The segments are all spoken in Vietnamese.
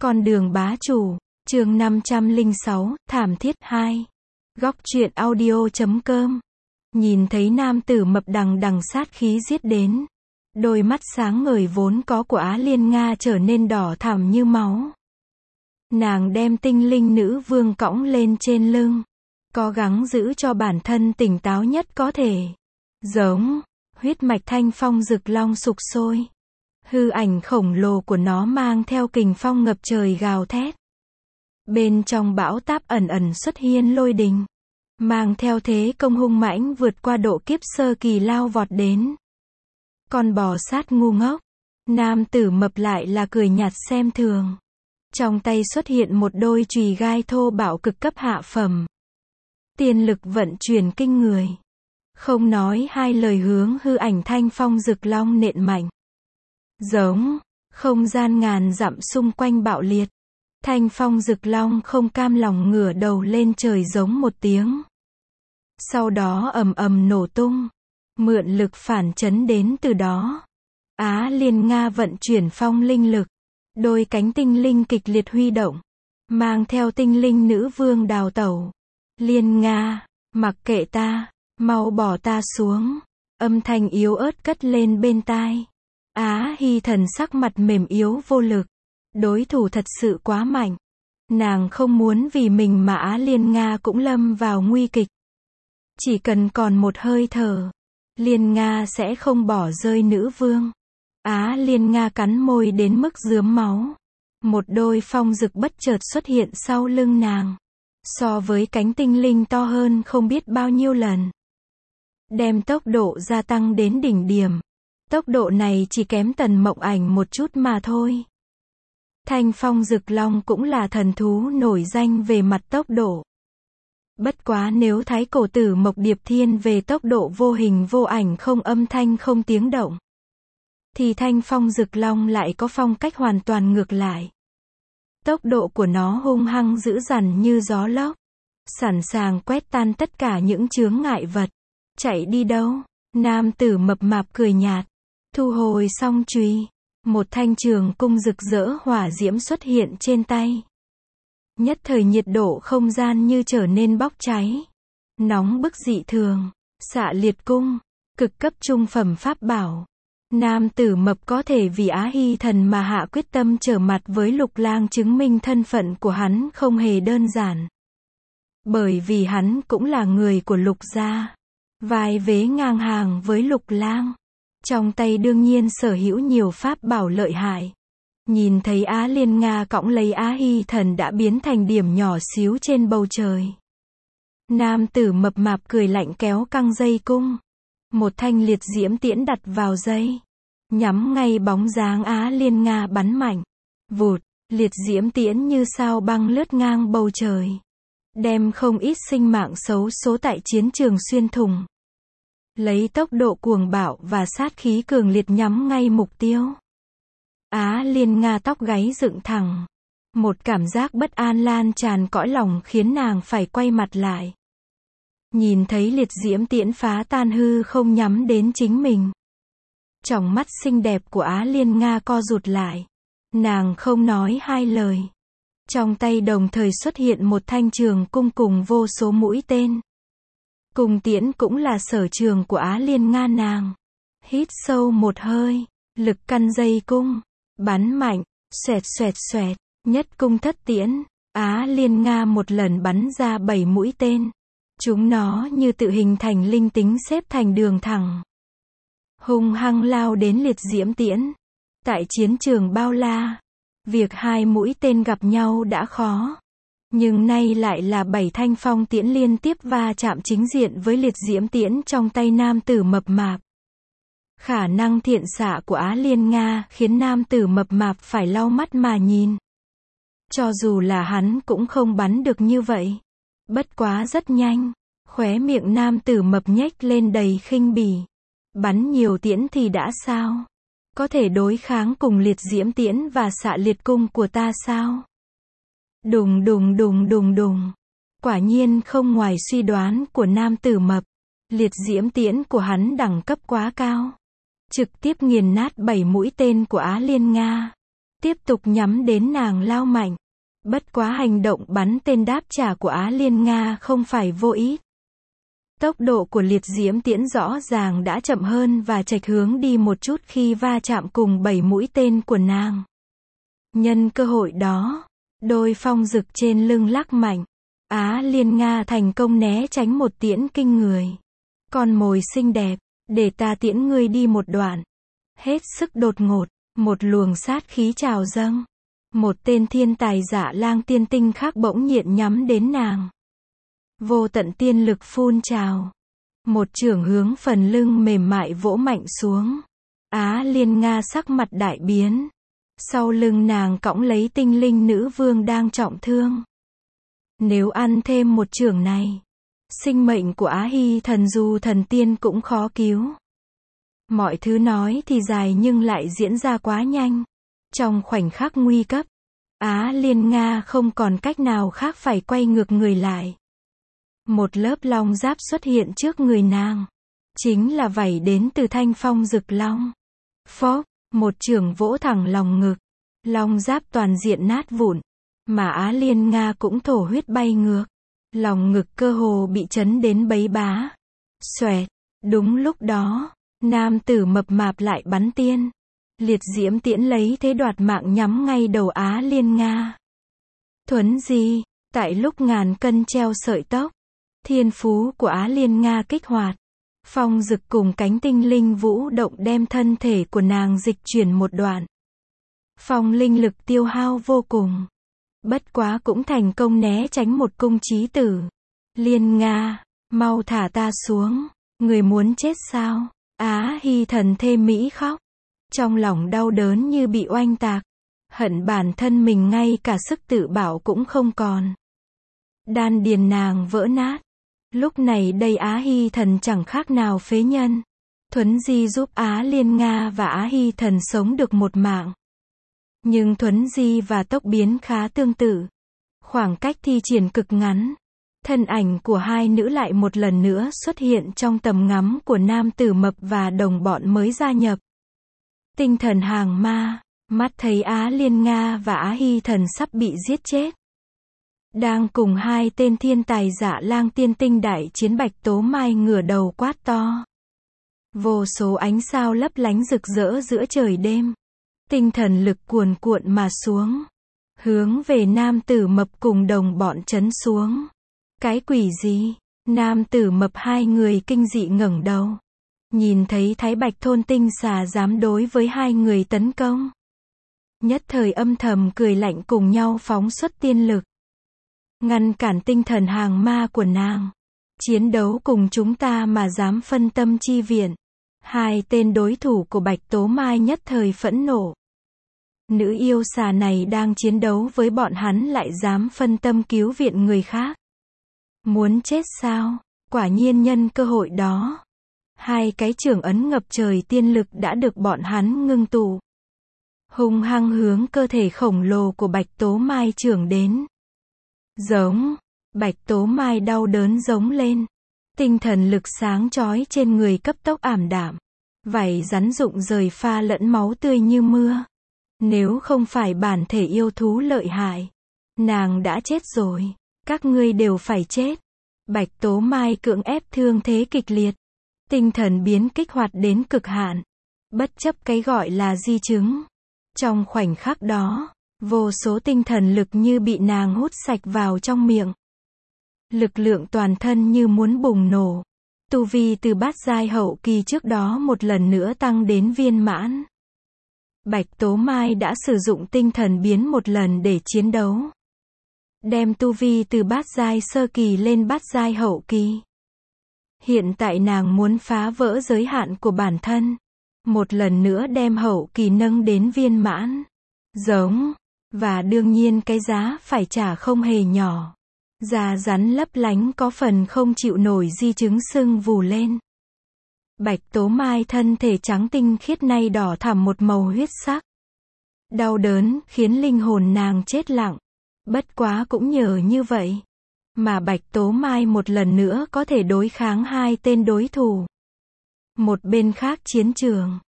Con đường bá chủ, chương 506, thảm thiết 2. Góc truyện audio.com. Nhìn thấy nam tử mập đằng đằng sát khí giết đến. Đôi mắt sáng ngời vốn có của Á Liên Nga trở nên đỏ thẳm như máu. Nàng đem tinh linh nữ vương cõng lên trên lưng. Cố gắng giữ cho bản thân tỉnh táo nhất có thể. Giống, huyết mạch thanh phong rực long sục sôi. Hư ảnh khổng lồ của nó mang theo kình phong ngập trời gào thét. Bên trong bão táp ẩn ẩn xuất hiện lôi đình. Mang theo thế công hung mãnh vượt qua độ kiếp sơ kỳ lao vọt đến. Con bò sát ngu ngốc. Nam tử mập lại là cười nhạt xem thường. Trong tay xuất hiện một đôi chùy gai thô bạo cực cấp hạ phẩm. Tiên lực vận chuyển kinh người. Không nói hai lời hướng hư ảnh thanh phong rực long nện mạnh. Giống, không gian ngàn dặm xung quanh bạo liệt. Thanh phong rực long không cam lòng ngửa đầu lên trời giống một tiếng. Sau đó ầm ầm nổ tung. Mượn lực phản chấn đến từ đó. Á Liên Nga vận chuyển phong linh lực. Đôi cánh tinh linh kịch liệt huy động. Mang theo tinh linh nữ vương đào tẩu. Liên Nga, mặc kệ ta, mau bỏ ta xuống. Âm thanh yếu ớt cất lên bên tai. Á Hy Thần sắc mặt mềm yếu vô lực. Đối thủ thật sự quá mạnh. Nàng không muốn vì mình mà Á Liên Nga cũng lâm vào nguy kịch. Chỉ cần còn một hơi thở, Liên Nga sẽ không bỏ rơi nữ vương. Á Liên Nga cắn môi đến mức rướm máu. Một đôi phong rực bất chợt xuất hiện sau lưng nàng. So với cánh tinh linh to hơn không biết bao nhiêu lần. Đem tốc độ gia tăng đến đỉnh điểm. Tốc độ này chỉ kém Tần Mộng Ảnh một chút mà thôi. Thanh phong rực long cũng là thần thú nổi danh về mặt tốc độ. Bất quá nếu thái cổ tử Mộc Điệp Thiên về tốc độ vô hình vô ảnh không âm thanh không tiếng động. Thì thanh phong rực long lại có phong cách hoàn toàn ngược lại. Tốc độ của nó hung hăng dữ dằn như gió lốc. Sẵn sàng quét tan tất cả những chướng ngại vật. Chạy đi đâu? Nam tử mập mạp cười nhạt. Thu hồi xong chùy. Một thanh trường cung rực rỡ hỏa diễm xuất hiện trên tay. Nhất thời nhiệt độ không gian như trở nên bốc cháy. Nóng bức dị thường. Xạ liệt cung. Cực cấp trung phẩm pháp bảo. Nam tử mập có thể vì Á Hy Thần mà hạ quyết tâm trở mặt với Lục Lang chứng minh thân phận của hắn không hề đơn giản. Bởi vì hắn cũng là người của Lục gia. Vai vế ngang hàng với Lục Lang. Trong tay đương nhiên sở hữu nhiều pháp bảo lợi hại. Nhìn thấy Á Liên Nga cõng lấy Á Hy Thần đã biến thành điểm nhỏ xíu trên bầu trời. Nam tử mập mạp cười lạnh kéo căng dây cung. Một thanh liệt diễm tiễn đặt vào dây. Nhắm ngay bóng dáng Á Liên Nga bắn mạnh. Vụt, liệt diễm tiễn như sao băng lướt ngang bầu trời. Đem không ít sinh mạng xấu số tại chiến trường xuyên thủng. Lấy tốc độ cuồng bạo và sát khí cường liệt nhắm ngay mục tiêu. Á Liên Nga tóc gáy dựng thẳng. Một cảm giác bất an lan tràn cõi lòng khiến nàng phải quay mặt lại. Nhìn thấy liệt diễm tiễn phá tan hư không nhắm đến chính mình. Tròng mắt xinh đẹp của Á Liên Nga co rụt lại. Nàng không nói hai lời. Trong tay đồng thời xuất hiện một thanh trường cung cùng vô số mũi tên. Cung tiễn cũng là sở trường của Á Liên Nga nàng. Hít sâu một hơi, lực căn dây cung, bắn mạnh, xoẹt xoẹt xoẹt, nhất cung thất tiễn. Á Liên Nga một lần bắn ra 7 mũi tên. Chúng nó như tự hình thành linh tính xếp thành đường thẳng. Hung hăng lao đến liệt diễm tiễn. Tại chiến trường bao la, việc 2 mũi tên gặp nhau đã khó. Nhưng nay lại là 7 thanh phong tiễn liên tiếp va chạm chính diện với liệt diễm tiễn trong tay nam tử mập mạp. Khả năng thiện xạ của Á Liên Nga khiến nam tử mập mạp phải lau mắt mà nhìn. Cho dù là hắn cũng không bắn được như vậy. Bất quá rất nhanh. Khóe miệng nam tử mập nhếch lên đầy khinh bỉ. Bắn nhiều tiễn thì đã sao? Có thể đối kháng cùng liệt diễm tiễn và xạ liệt cung của ta sao? Đùng đùng đùng đùng đùng. Quả nhiên không ngoài suy đoán của nam tử mập. Liệt diễm tiễn của hắn đẳng cấp quá cao. Trực tiếp nghiền nát 7 mũi tên của Á Liên Nga. tiếp tục nhắm đến nàng lao mạnh. Bất quá hành động bắn tên đáp trả của Á Liên Nga không phải vô ý. Tốc độ của liệt diễm tiễn rõ ràng đã chậm hơn và chệch hướng đi một chút khi va chạm cùng 7 mũi tên của nàng. Nhân cơ hội đó, đôi phong dực trên lưng lắc mạnh. Á Liên Nga thành công né tránh một tiễn kinh người. Con mồi xinh đẹp, để ta tiễn ngươi đi một đoạn. Hết sức đột ngột, một luồng sát khí trào dâng. Một tên thiên tài Dạ Lang tiên tinh khác bỗng nhiên nhắm đến nàng. Vô tận tiên lực phun trào. Một chưởng hướng phần lưng mềm mại vỗ mạnh xuống. Á Liên Nga sắc mặt đại biến. Sau lưng nàng cõng lấy tinh linh nữ vương đang trọng thương. Nếu ăn thêm một chưởng này, sinh mệnh của Á Hy thần dù thần tiên cũng khó cứu. Mọi thứ nói thì dài nhưng lại diễn ra quá nhanh. Trong khoảnh khắc nguy cấp, Á Liên Nga không còn cách nào khác phải quay ngược người lại. Một lớp long giáp xuất hiện trước người nàng. Chính là vảy đến từ thanh phong rực long. Phốc, một chưởng vỗ thẳng lòng ngực. Long giáp toàn diện nát vụn. Mà Á Liên Nga cũng thổ huyết bay ngược. Lòng ngực cơ hồ bị chấn đến bấy bá. Xoẹt, đúng lúc đó, nam tử mập mạp lại bắn tiên. Liệt diễm tiễn lấy thế đoạt mạng nhắm ngay đầu Á Liên Nga. Thuấn di, tại lúc ngàn cân treo sợi tóc, thiên phú của Á Liên Nga kích hoạt. Phong dực cùng cánh tinh linh vũ động đem thân thể của nàng dịch chuyển một đoạn. Phong linh lực tiêu hao vô cùng. Bất quá cũng thành công né tránh một cung chí tử. Liên Nga, mau thả ta xuống. Người muốn chết sao? Á Hy thần thê mỹ khóc. Trong lòng đau đớn như bị oanh tạc. Hận bản thân mình ngay cả sức tự bảo cũng không còn. Đan điền nàng vỡ nát. Lúc này đây Á Hy thần chẳng khác nào phế nhân. Thuấn di giúp Á Liên Nga và Á Hy thần sống được một mạng. Nhưng thuấn di và tốc biến khá tương tự. Khoảng cách thi triển cực ngắn. Thân ảnh của hai nữ lại một lần nữa xuất hiện trong tầm ngắm của nam tử mập và đồng bọn mới gia nhập. Tinh thần hàng ma, mắt thấy Á Liên Nga và Á Hy thần sắp bị giết chết. Đang cùng hai tên thiên tài Dạ Lang tiên tinh đại chiến Bạch Tố Mai ngửa đầu quát to. Vô số ánh sao lấp lánh rực rỡ giữa trời đêm. Tinh thần lực cuồn cuộn mà xuống. Hướng về nam tử mập cùng đồng bọn trấn xuống. Cái quỷ gì? Nam tử mập hai người kinh dị ngẩng đầu. Nhìn thấy Thái Bạch thôn tinh xà dám đối với hai người tấn công. Nhất thời âm thầm cười lạnh cùng nhau phóng xuất tiên lực. Ngăn cản tinh thần hàng ma của nàng. Chiến đấu cùng chúng ta mà dám phân tâm chi viện. Hai tên đối thủ của Bạch Tố Mai nhất thời phẫn nộ. Nữ yêu xà này đang chiến đấu với bọn hắn lại dám phân tâm cứu viện người khác. Muốn chết sao? Quả nhiên nhân cơ hội đó. Hai cái chưởng ấn ngập trời tiên lực đã được bọn hắn ngưng tụ. Hung hăng hướng cơ thể khổng lồ của Bạch Tố Mai chưởng đến. Giống. Bạch Tố Mai đau đớn giống lên. Tinh thần lực sáng chói trên người cấp tốc ảm đạm. Vảy rắn rụng rời pha lẫn máu tươi như mưa. Nếu không phải bản thể yêu thú lợi hại, nàng đã chết rồi. Các ngươi đều phải chết. Bạch Tố Mai cưỡng ép thương thế kịch liệt. Tinh thần biến kích hoạt đến cực hạn. Bất chấp cái gọi là di chứng. Trong khoảnh khắc đó, vô số tinh thần lực như bị nàng hút sạch vào trong miệng. Lực lượng toàn thân như muốn bùng nổ. Tu vi từ bát giai hậu kỳ trước đó một lần nữa tăng đến viên mãn. Bạch Tố Mai đã sử dụng tinh thần biến một lần để chiến đấu. Đem tu vi từ bát giai sơ kỳ lên bát giai hậu kỳ. Hiện tại nàng muốn phá vỡ giới hạn của bản thân. Một lần nữa đem hậu kỳ nâng đến viên mãn. Giống. Và đương nhiên cái giá phải trả không hề nhỏ. Da rắn lấp lánh có phần không chịu nổi di chứng sưng vù lên. Bạch Tố Mai thân thể trắng tinh khiết nay đỏ thẳm một màu huyết sắc. Đau đớn khiến linh hồn nàng chết lặng. Bất quá cũng nhờ như vậy mà Bạch Tố Mai một lần nữa có thể đối kháng hai tên đối thủ. Một bên khác chiến trường,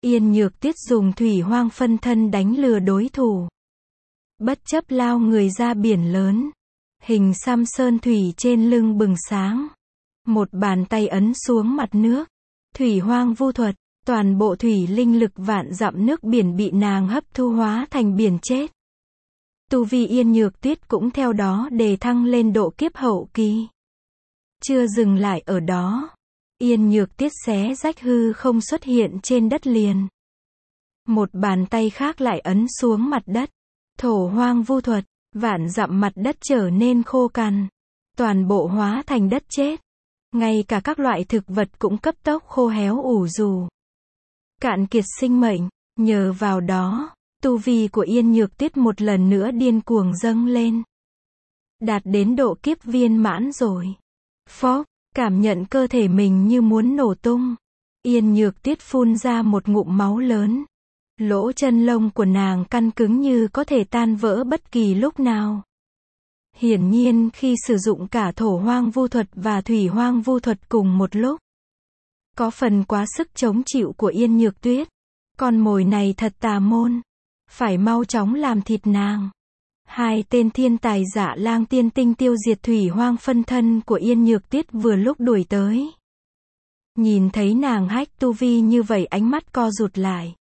Yên Nhược Tuyết dùng thủy hoang phân thân đánh lừa đối thủ. Bất chấp lao người ra biển lớn. Hình xăm sơn thủy trên lưng bừng sáng. Một bàn tay ấn xuống mặt nước. Thủy hoang vu thuật, toàn bộ thủy linh lực vạn dặm nước biển bị nàng hấp thu hóa thành biển chết. Tu vi Yên Nhược Tuyết cũng theo đó đề thăng lên độ kiếp hậu kỳ. Chưa dừng lại ở đó. Yên Nhược Tuyết xé rách hư không xuất hiện trên đất liền. Một bàn tay khác lại ấn xuống mặt đất. Thổ hoang vu thuật, vạn dặm mặt đất trở nên khô cằn. Toàn bộ hóa thành đất chết. Ngay cả các loại thực vật cũng cấp tốc khô héo ủ rù. Cạn kiệt sinh mệnh, nhờ vào đó, tu vi của Yên Nhược Tuyết một lần nữa điên cuồng dâng lên. Đạt đến độ kiếp viên mãn rồi. Phốc, cảm nhận cơ thể mình như muốn nổ tung. Yên Nhược Tuyết phun ra một ngụm máu lớn. Lỗ chân lông của nàng căng cứng như có thể tan vỡ bất kỳ lúc nào. Hiển nhiên khi sử dụng cả thổ hoang vu thuật và thủy hoang vu thuật cùng một lúc, có phần quá sức chống chịu của Yên Nhược Tuyết. Con mồi này thật tà môn. Phải mau chóng làm thịt nàng. Hai tên thiên tài Dạ Lang Tiên Tinh tiêu diệt thủy hoang phân thân của Yên Nhược Tuyết vừa lúc đuổi tới. Nhìn thấy nàng hách tu vi như vậy ánh mắt co rụt lại.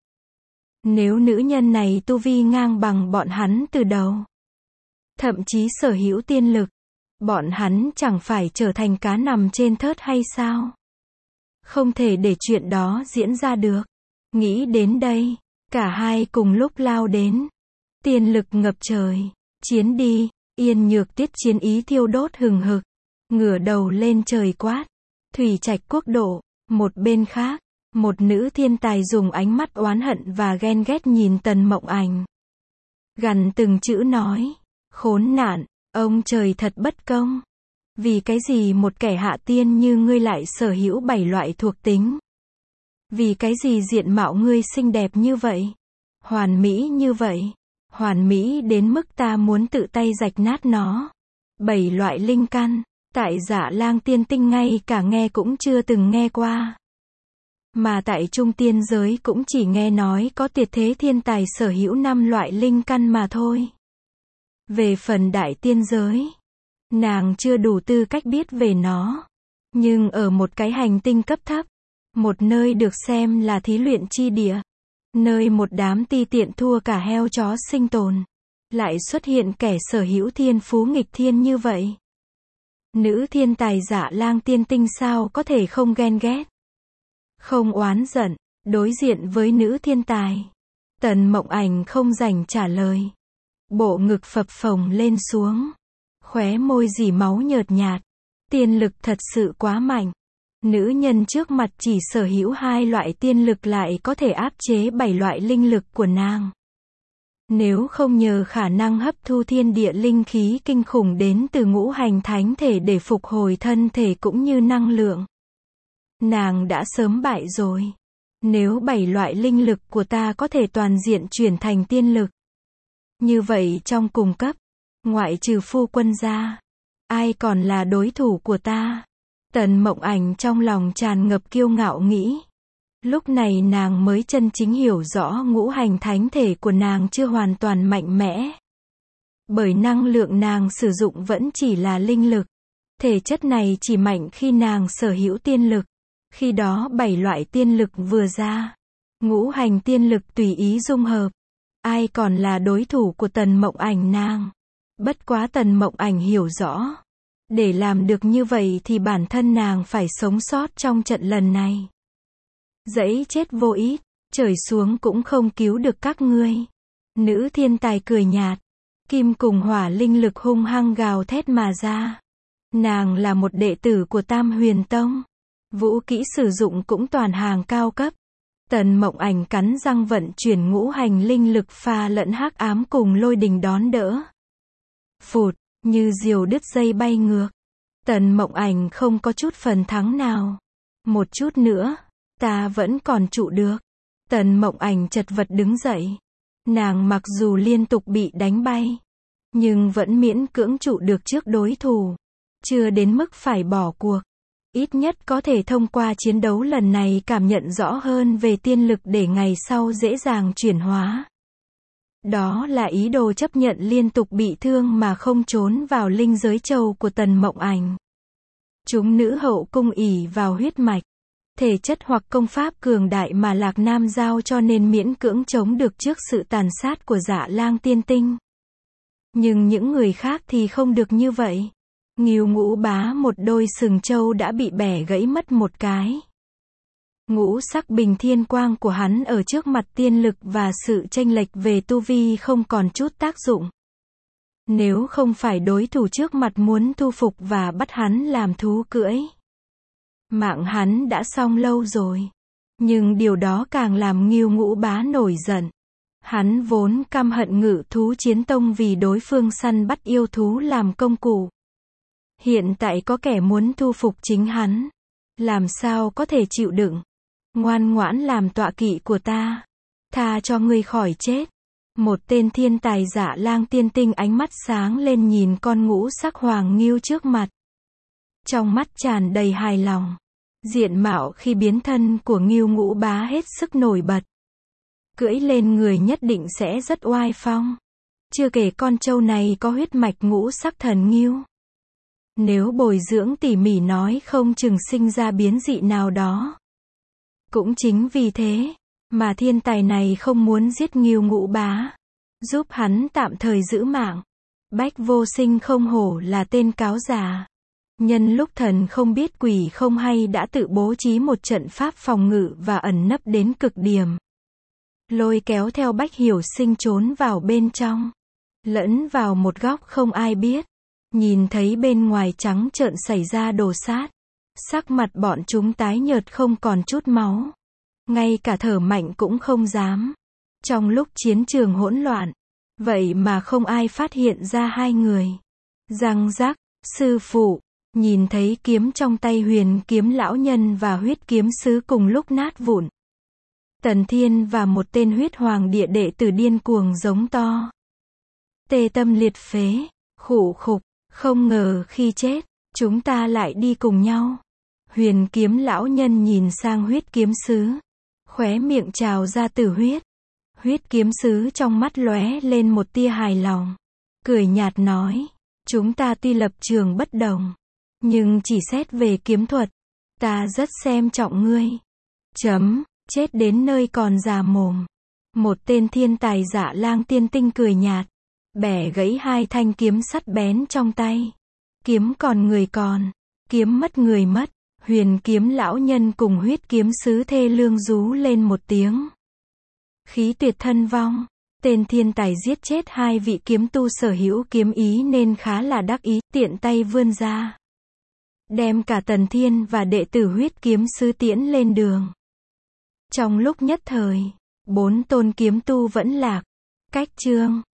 Nếu nữ nhân này tu vi ngang bằng bọn hắn từ đầu, thậm chí sở hữu tiên lực, bọn hắn chẳng phải trở thành cá nằm trên thớt hay sao? Không thể để chuyện đó diễn ra được. Nghĩ đến đây, cả hai cùng lúc lao đến. Tiên lực ngập trời. Chiến đi. Yên Nhược Tuyết chiến ý thiêu đốt hừng hực. Ngửa đầu lên trời quát. Thủy Trạch quốc độ. Một bên khác, một nữ thiên tài dùng ánh mắt oán hận và ghen ghét nhìn Tần Mộng Ảnh. Gằn từng chữ nói. Khốn nạn, ông trời thật bất công. Vì cái gì một kẻ hạ tiên như ngươi lại sở hữu 7 loại thuộc tính? Vì cái gì diện mạo ngươi xinh đẹp như vậy? Hoàn mỹ như vậy? Hoàn mỹ đến mức ta muốn tự tay rạch nát nó. 7 loại linh căn, tại Dạ Lang Tiên Tinh ngay cả nghe cũng chưa từng nghe qua. Mà tại Trung Tiên giới cũng chỉ nghe nói có tuyệt thế thiên tài sở hữu 5 loại linh căn mà thôi. Về phần đại tiên giới, nàng chưa đủ tư cách biết về nó. Nhưng ở một cái hành tinh cấp thấp, một nơi được xem là thí luyện chi địa, nơi một đám ti tiện thua cả heo chó sinh tồn, lại xuất hiện kẻ sở hữu thiên phú nghịch thiên như vậy. Nữ thiên tài Dạ Lang Tiên Tinh sao có thể không ghen ghét, không oán giận. Đối diện với nữ thiên tài, Tần Mộng Ảnh không rảnh trả lời. Bộ ngực phập phồng lên xuống, khóe môi rỉ máu nhợt nhạt. Tiên lực thật sự quá mạnh. Nữ nhân trước mặt chỉ sở hữu 2 loại tiên lực lại có thể áp chế 7 loại linh lực của nàng. Nếu không nhờ khả năng hấp thu thiên địa linh khí kinh khủng đến từ ngũ hành thánh thể để phục hồi thân thể cũng như năng lượng, nàng đã sớm bại rồi. Nếu 7 loại linh lực của ta có thể toàn diện chuyển thành tiên lực, như vậy trong cùng cấp, ngoại trừ phu quân ra, ai còn là đối thủ của ta? Tần Mộng Ảnh trong lòng tràn ngập kiêu ngạo nghĩ. Lúc này nàng mới chân chính hiểu rõ ngũ hành thánh thể của nàng chưa hoàn toàn mạnh mẽ. Bởi năng lượng nàng sử dụng vẫn chỉ là linh lực. Thể chất này chỉ mạnh khi nàng sở hữu tiên lực. Khi đó 7 loại tiên lực vừa ra, ngũ hành tiên lực tùy ý dung hợp. Ai còn là đối thủ của Tần Mộng Ảnh nàng? Bất quá Tần Mộng Ảnh hiểu rõ. Để làm được như vậy thì bản thân nàng phải sống sót trong trận lần này. Dẫy chết vô ích, trời xuống cũng không cứu được các ngươi. Nữ thiên tài cười nhạt. Kim cùng hỏa linh lực hung hăng gào thét mà ra. Nàng là một đệ tử của Tam Huyền Tông. Vũ kỹ sử dụng cũng toàn hàng cao cấp. Tần Mộng Ảnh cắn răng vận chuyển ngũ hành linh lực pha lẫn hắc ám cùng lôi đình đón đỡ. Phụt, như diều đứt dây bay ngược. Tần Mộng Ảnh không có chút phần thắng nào. Một chút nữa, ta vẫn còn trụ được. Tần Mộng Ảnh chật vật đứng dậy. Nàng mặc dù liên tục bị đánh bay, nhưng vẫn miễn cưỡng trụ được trước đối thủ. Chưa đến mức phải bỏ cuộc. Ít nhất có thể thông qua chiến đấu lần này cảm nhận rõ hơn về tiên lực để ngày sau dễ dàng chuyển hóa. Đó là ý đồ chấp nhận liên tục bị thương mà không trốn vào linh giới châu của Tần Mộng Ảnh. Chúng nữ hậu cung ỷ vào huyết mạch, thể chất hoặc công pháp cường đại mà Lạc Nam giao cho nên miễn cưỡng chống được trước sự tàn sát của Dạ Lang tiên tinh. Nhưng những người khác thì không được như vậy. Ngưu Ngũ Bá một đôi sừng trâu đã bị bẻ gãy mất một cái. Ngũ sắc bình thiên quang của hắn ở trước mặt tiên lực và sự chênh lệch về tu vi không còn chút tác dụng. Nếu không phải đối thủ trước mặt muốn thu phục và bắt hắn làm thú cưỡi, mạng hắn đã xong lâu rồi. Nhưng điều đó càng làm Ngưu Ngũ Bá nổi giận. Hắn vốn căm hận Ngự Thú Chiến Tông vì đối phương săn bắt yêu thú làm công cụ. Hiện tại có kẻ muốn thu phục chính hắn, làm sao có thể chịu đựng. Ngoan ngoãn làm tọa kỵ của ta, tha cho ngươi khỏi chết. Một tên thiên tài Dạ Lang tiên tinh ánh mắt sáng lên nhìn con ngũ sắc hoàng ngưu trước mặt. Trong mắt tràn đầy hài lòng. Diện mạo khi biến thân của Ngưu Ngũ Bá hết sức nổi bật. Cưỡi lên người nhất định sẽ rất oai phong. Chưa kể con trâu này có huyết mạch ngũ sắc thần ngưu. Nếu bồi dưỡng tỉ mỉ nói không chừng sinh ra biến dị nào đó. Cũng chính vì thế mà thiên tài này không muốn giết Ngưu Ngũ Bá, giúp hắn tạm thời giữ mạng. Bách Vô Sinh không hổ là tên cáo già. Nhân lúc thần không biết quỷ không hay đã tự bố trí một trận pháp phòng ngự và ẩn nấp đến cực điểm. Lôi kéo theo Bách Hiểu Sinh trốn vào bên trong. Lẫn vào một góc không ai biết. Nhìn thấy bên ngoài trắng trợn xảy ra đồ sát. Sắc mặt bọn chúng tái nhợt không còn chút máu. Ngay cả thở mạnh cũng không dám. Trong lúc chiến trường hỗn loạn, vậy mà không ai phát hiện ra hai người. Răng rắc, sư phụ, nhìn thấy kiếm trong tay Huyền Kiếm lão nhân và Huyết Kiếm sứ cùng lúc nát vụn. Tần Thiên và một tên Huyết Hoàng địa đệ tử điên cuồng giống to. Tê tâm liệt phế, khụ khục, không ngờ khi chết, chúng ta lại đi cùng nhau. Huyền Kiếm lão nhân nhìn sang Huyết Kiếm sứ, khóe miệng trào ra tử huyết. Huyết Kiếm sứ trong mắt lóe lên một tia hài lòng, cười nhạt nói, chúng ta tuy lập trường bất đồng, nhưng chỉ xét về kiếm thuật, ta rất xem trọng ngươi. Chết đến nơi còn già mồm. Một tên thiên tài Dạ Lang tiên tinh cười nhạt, bẻ gãy hai thanh kiếm sắt bén trong tay. Kiếm còn người còn, kiếm mất người mất. Huyền Kiếm lão nhân cùng Huyết Kiếm sứ thê lương rú lên một tiếng. Khí tuyệt thân vong. Tên thiên tài giết chết hai vị kiếm tu sở hữu kiếm ý nên khá là đắc ý, tiện tay vươn ra, đem cả Tần Thiên và đệ tử Huyết Kiếm sứ tiễn lên đường. Trong lúc nhất thời, 4 tôn kiếm tu vẫn lạc. Cách chương